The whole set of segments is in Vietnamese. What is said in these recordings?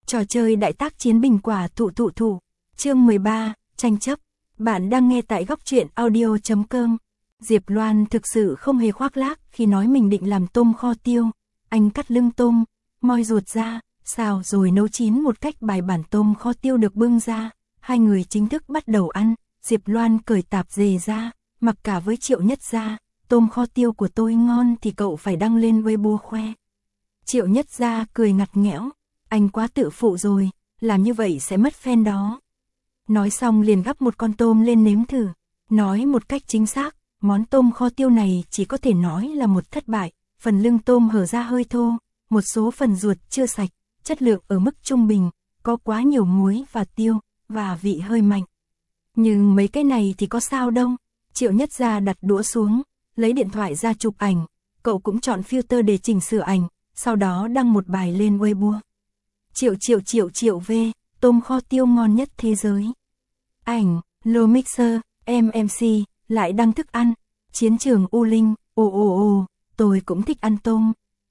Trò chơi đại tác chiến bình quả thụ. Chương 13, tranh chấp. Bạn đang nghe tại góc truyện audio.com. Diệp Loan thực sự không hề khoác lác khi nói mình định làm tôm kho tiêu. Anh cắt lưng tôm, moi ruột ra, xào rồi nấu chín một cách bài bản. Tôm kho tiêu được bưng ra. Hai người chính thức bắt đầu ăn. Diệp Loan cởi tạp dề ra, mặc cả với Triệu Nhất Gia. Tôm kho tiêu của tôi ngon thì cậu phải đăng lên Weibo khoe. Triệu Nhất Gia cười ngặt nghẽo. Anh quá tự phụ rồi, làm như vậy sẽ mất fan đó. Nói xong liền gắp một con tôm lên nếm thử. Nói một cách chính xác, món tôm kho tiêu này chỉ có thể nói là một thất bại. Phần lưng tôm hở ra hơi thô, một số phần ruột chưa sạch, chất lượng ở mức trung bình, có quá nhiều muối và tiêu, và vị hơi mạnh. Nhưng mấy cái này thì có sao đâu. Triệu Nhất Gia đặt đũa xuống, lấy điện thoại ra chụp ảnh. Cậu cũng chọn filter để chỉnh sửa ảnh, sau đó đăng một bài lên Weibo. Triệu V, tôm kho tiêu ngon nhất thế giới. Ảnh, Lô Mixer, MMC, lại đăng thức ăn. Chiến trường U Linh, tôi cũng thích ăn tôm.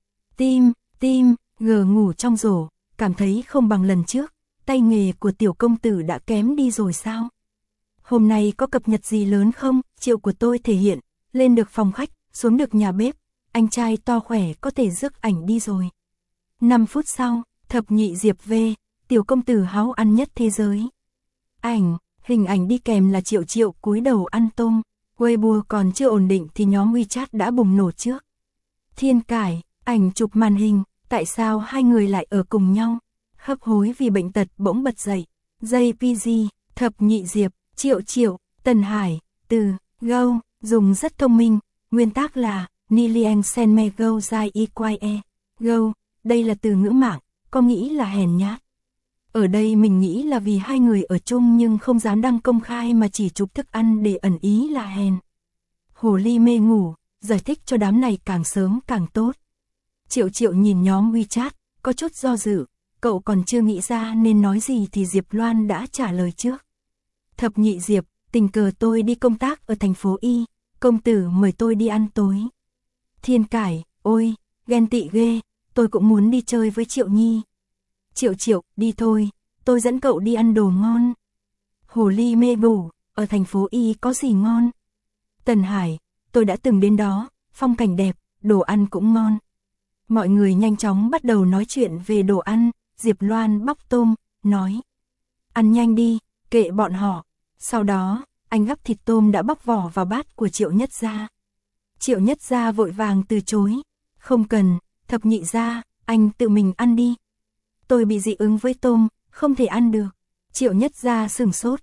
Tim, gờ ngủ trong rổ, cảm thấy không bằng lần trước. Tay nghề của tiểu công tử đã kém đi rồi sao? Hôm nay có cập nhật gì lớn không? Triệu của tôi thể hiện, lên được phòng khách, xuống được nhà bếp. Anh trai to khỏe có thể rước ảnh đi rồi. 5 phút sau, thập nhị Diệp V, tiểu công tử háo ăn nhất thế giới. Ảnh, hình ảnh đi kèm là Triệu cúi đầu ăn tôm. Weibo còn chưa ổn định thì nhóm WeChat đã bùng nổ trước. Thiên cải, ảnh chụp màn hình, tại sao hai người lại ở cùng nhau? Hấp hối vì bệnh tật bỗng bật dậy. JPG, thập nhị Diệp, Triệu, Tần Hải, từ, Go, dùng rất thông minh. Nguyên tắc là Niliang Senme Go Zai Iquae. Go, đây là từ ngữ mạng, có nghĩ là hèn nhát. Ở đây mình nghĩ là vì hai người ở chung nhưng không dám đăng công khai mà chỉ chụp thức ăn để ẩn ý là hèn. Hồ ly mê ngủ, giải thích cho đám này càng sớm càng tốt. Triệu nhìn nhóm WeChat, có chút do dự, cậu còn chưa nghĩ ra nên nói gì thì Diệp Loan đã trả lời trước. Thập nhị Diệp, tình cờ tôi đi công tác ở thành phố Y, công tử mời tôi đi ăn tối. Thiên cải, ôi, ghen tị ghê, tôi cũng muốn đi chơi với Triệu Nhi. Triệu, đi thôi, tôi dẫn cậu đi ăn đồ ngon. Hồ ly mê ngủ, ở thành phố Y có gì ngon? Tần Hải, tôi đã từng đến đó, phong cảnh đẹp, đồ ăn cũng ngon. Mọi người nhanh chóng bắt đầu nói chuyện về đồ ăn. Diệp Loan bóc tôm, nói. Ăn nhanh đi, kệ bọn họ. Sau đó, anh gắp thịt tôm đã bóc vỏ vào bát của Triệu Nhất Gia. Triệu Nhất Gia vội vàng từ chối. Không cần, thập nhị gia, anh tự mình ăn đi. Tôi bị dị ứng với tôm, không thể ăn được. Triệu Nhất Gia sửng sốt.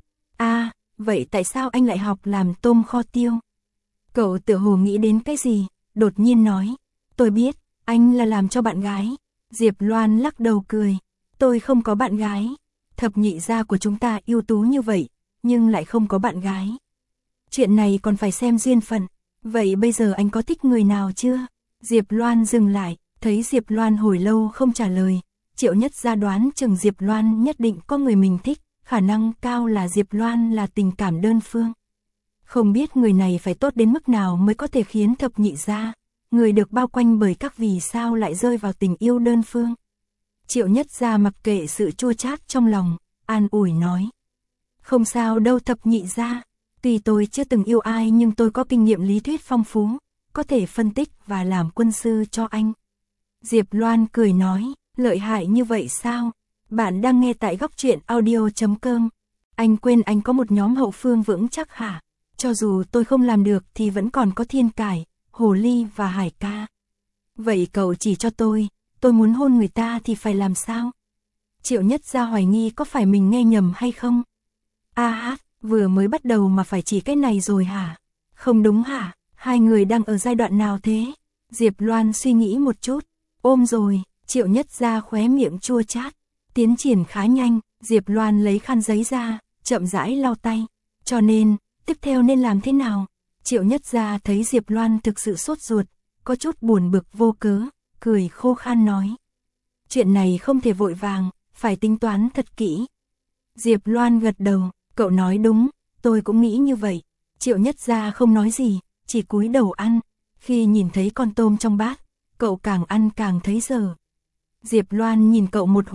Vậy tại sao anh lại học làm tôm kho tiêu? Cậu tựa hồ nghĩ đến cái gì, đột nhiên nói. Tôi biết, anh là làm cho bạn gái. Diệp Loan lắc đầu cười. Tôi không có bạn gái. Thập nhị gia của chúng ta ưu tú như vậy, nhưng lại không có bạn gái. Chuyện này còn phải xem duyên phận. Vậy bây giờ anh có thích người nào chưa? Diệp Loan dừng lại, thấy Diệp Loan hồi lâu không trả lời. Triệu Nhất Gia đoán chừng Diệp Loan nhất định có người mình thích, khả năng cao là Diệp Loan là tình cảm đơn phương. Không biết người này phải tốt đến mức nào mới có thể khiến thập nhị gia, người được bao quanh bởi các vì sao lại rơi vào tình yêu đơn phương. Triệu Nhất Gia mặc kệ sự chua chát trong lòng, an ủi nói. Không sao đâu thập nhị gia, tuy tôi chưa từng yêu ai nhưng tôi có kinh nghiệm lý thuyết phong phú, có thể phân tích và làm quân sư cho anh. Diệp Loan cười nói, lợi hại như vậy sao? Bạn đang nghe tại góc truyện audio.com. Anh quên anh có một nhóm hậu phương vững chắc hả? Cho dù tôi không làm được thì vẫn còn có Thiên cải, Hồ ly và Hải ca. Vậy cậu chỉ cho tôi muốn hôn người ta thì phải làm sao? Triệu Nhất Gia hoài nghi có phải mình nghe nhầm hay không? Vừa mới bắt đầu mà phải chỉ cái này rồi hả? Không đúng hả? Hai người đang ở giai đoạn nào thế? Diệp Loan suy nghĩ một chút. Ôm rồi, Triệu Nhất Gia khóe miệng chua chát. Tiến triển khá nhanh, Diệp Loan lấy khăn giấy ra, chậm rãi lau tay. Cho nên, tiếp theo nên làm thế nào? Triệu Nhất Gia thấy Diệp Loan thực sự sốt ruột, có chút buồn bực vô cớ, cười khô khan nói. Chuyện này không thể vội vàng, phải tính toán thật kỹ. Diệp Loan gật đầu, cậu nói đúng, tôi cũng nghĩ như vậy. Triệu Nhất Gia không nói gì, chỉ cúi đầu ăn. Khi nhìn thấy con tôm trong bát, cậu càng ăn càng thấy dở. Diệp Loan nhìn cậu một hồi,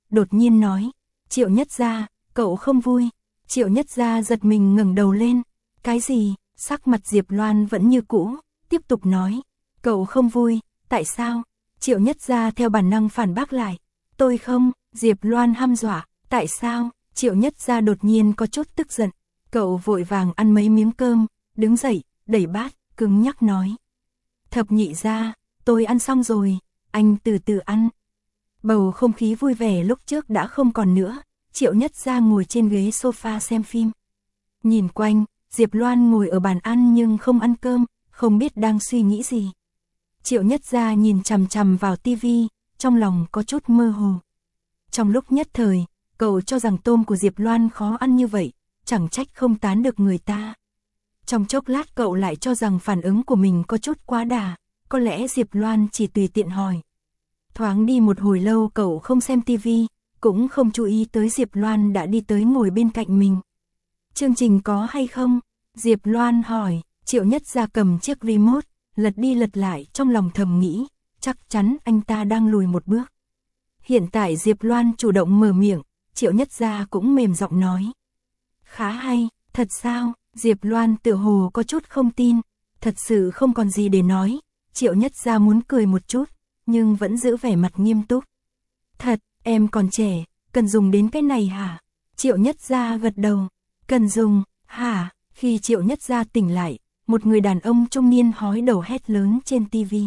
đột nhiên nói, Triệu Nhất Gia, cậu không vui. Triệu Nhất Gia giật mình ngẩng đầu lên, cái gì? Sắc mặt Diệp Loan vẫn như cũ, tiếp tục nói, cậu không vui, tại sao? Triệu Nhất Gia theo bản năng phản bác lại, tôi không. Diệp Loan hăm dọa, tại sao? Triệu Nhất Gia đột nhiên có chút tức giận, cậu vội vàng ăn mấy miếng cơm, đứng dậy, đẩy bát, cứng nhắc nói, Thập Nhị Gia, tôi ăn xong rồi, anh từ từ ăn. Bầu không khí vui vẻ lúc trước đã không còn nữa, Triệu Nhất Gia ngồi trên ghế sofa xem phim. Nhìn quanh, Diệp Loan ngồi ở bàn ăn nhưng không ăn cơm, không biết đang suy nghĩ gì. Triệu Nhất Gia nhìn chằm chằm vào tivi, trong lòng có chút mơ hồ. Trong lúc nhất thời, cậu cho rằng tôm của Diệp Loan khó ăn như vậy, chẳng trách không tán được người ta. Trong chốc lát cậu lại cho rằng phản ứng của mình có chút quá đà, có lẽ Diệp Loan chỉ tùy tiện hỏi. Thoáng đi một hồi lâu cậu không xem tivi, cũng không chú ý tới Diệp Loan đã đi tới ngồi bên cạnh mình. Chương trình có hay không? Diệp Loan hỏi. Triệu Nhất Gia cầm chiếc remote, lật đi lật lại, trong lòng thầm nghĩ, chắc chắn anh ta đang lùi một bước. Hiện tại Diệp Loan chủ động mở miệng, Triệu Nhất Gia cũng mềm giọng nói. Khá hay, thật sao? Diệp Loan tựa hồ có chút không tin, thật sự không còn gì để nói. Triệu Nhất Gia muốn cười một chút, nhưng vẫn giữ vẻ mặt nghiêm túc. Thật, em còn trẻ, cần dùng đến cái này hả? Triệu Nhất Gia gật đầu. Cần dùng, hả? Khi Triệu Nhất Gia tỉnh lại, một người đàn ông trung niên hói đầu hét lớn trên tivi.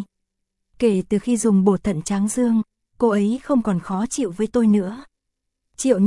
Kể từ khi dùng bổ thận tráng dương, cô ấy không còn khó chịu với tôi nữa. Triệu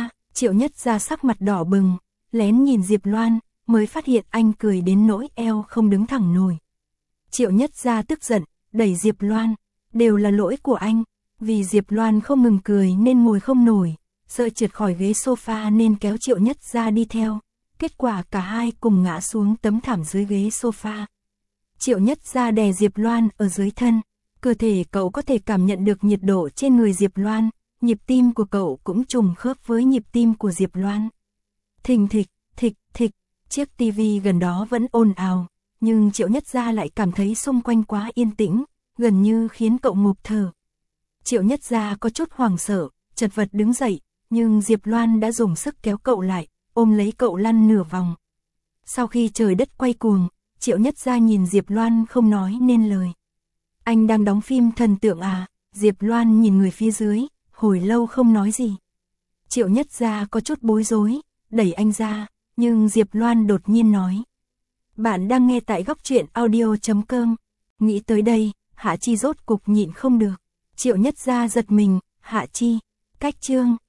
Nhất Gia sắc mặt đỏ bừng, lén nhìn Diệp Loan, mới phát hiện anh cười đến nỗi eo không đứng thẳng nổi. Triệu Nhất Gia tức giận, đẩy Diệp Loan, đều là lỗi của anh, vì Diệp Loan không ngừng cười nên ngồi không nổi, sợ trượt khỏi ghế sofa nên kéo Triệu Nhất Gia đi theo, kết quả cả hai cùng ngã xuống tấm thảm dưới ghế sofa. Triệu Nhất Gia đè Diệp Loan ở dưới thân, cơ thể cậu có thể cảm nhận được nhiệt độ trên người Diệp Loan, nhịp tim của cậu cũng trùng khớp với nhịp tim của Diệp Loan. Thình thịch, thịch thịch, chiếc tivi gần đó vẫn ồn ào, nhưng Triệu Nhất Gia lại cảm thấy xung quanh quá yên tĩnh, gần như khiến cậu ngụp thở. Triệu Nhất Gia có chút hoảng sợ, chật vật đứng dậy, nhưng Diệp Loan đã dùng sức kéo cậu lại, ôm lấy cậu lăn nửa vòng. Sau khi trời đất quay cuồng, Triệu Nhất Gia nhìn Diệp Loan không nói nên lời. Anh đang đóng phim thần tượng à? Diệp Loan nhìn người phía dưới, hồi lâu không nói gì. Triệu Nhất Gia có chút bối rối, đẩy anh ra, nhưng Diệp Loan đột nhiên nói. Bạn đang nghe tại Góc Truyện Audio.com. Nghĩ tới đây, Hạ Chi rốt cục nhịn không được. Triệu Nhất Gia giật mình, Hạ Chi, cách chương.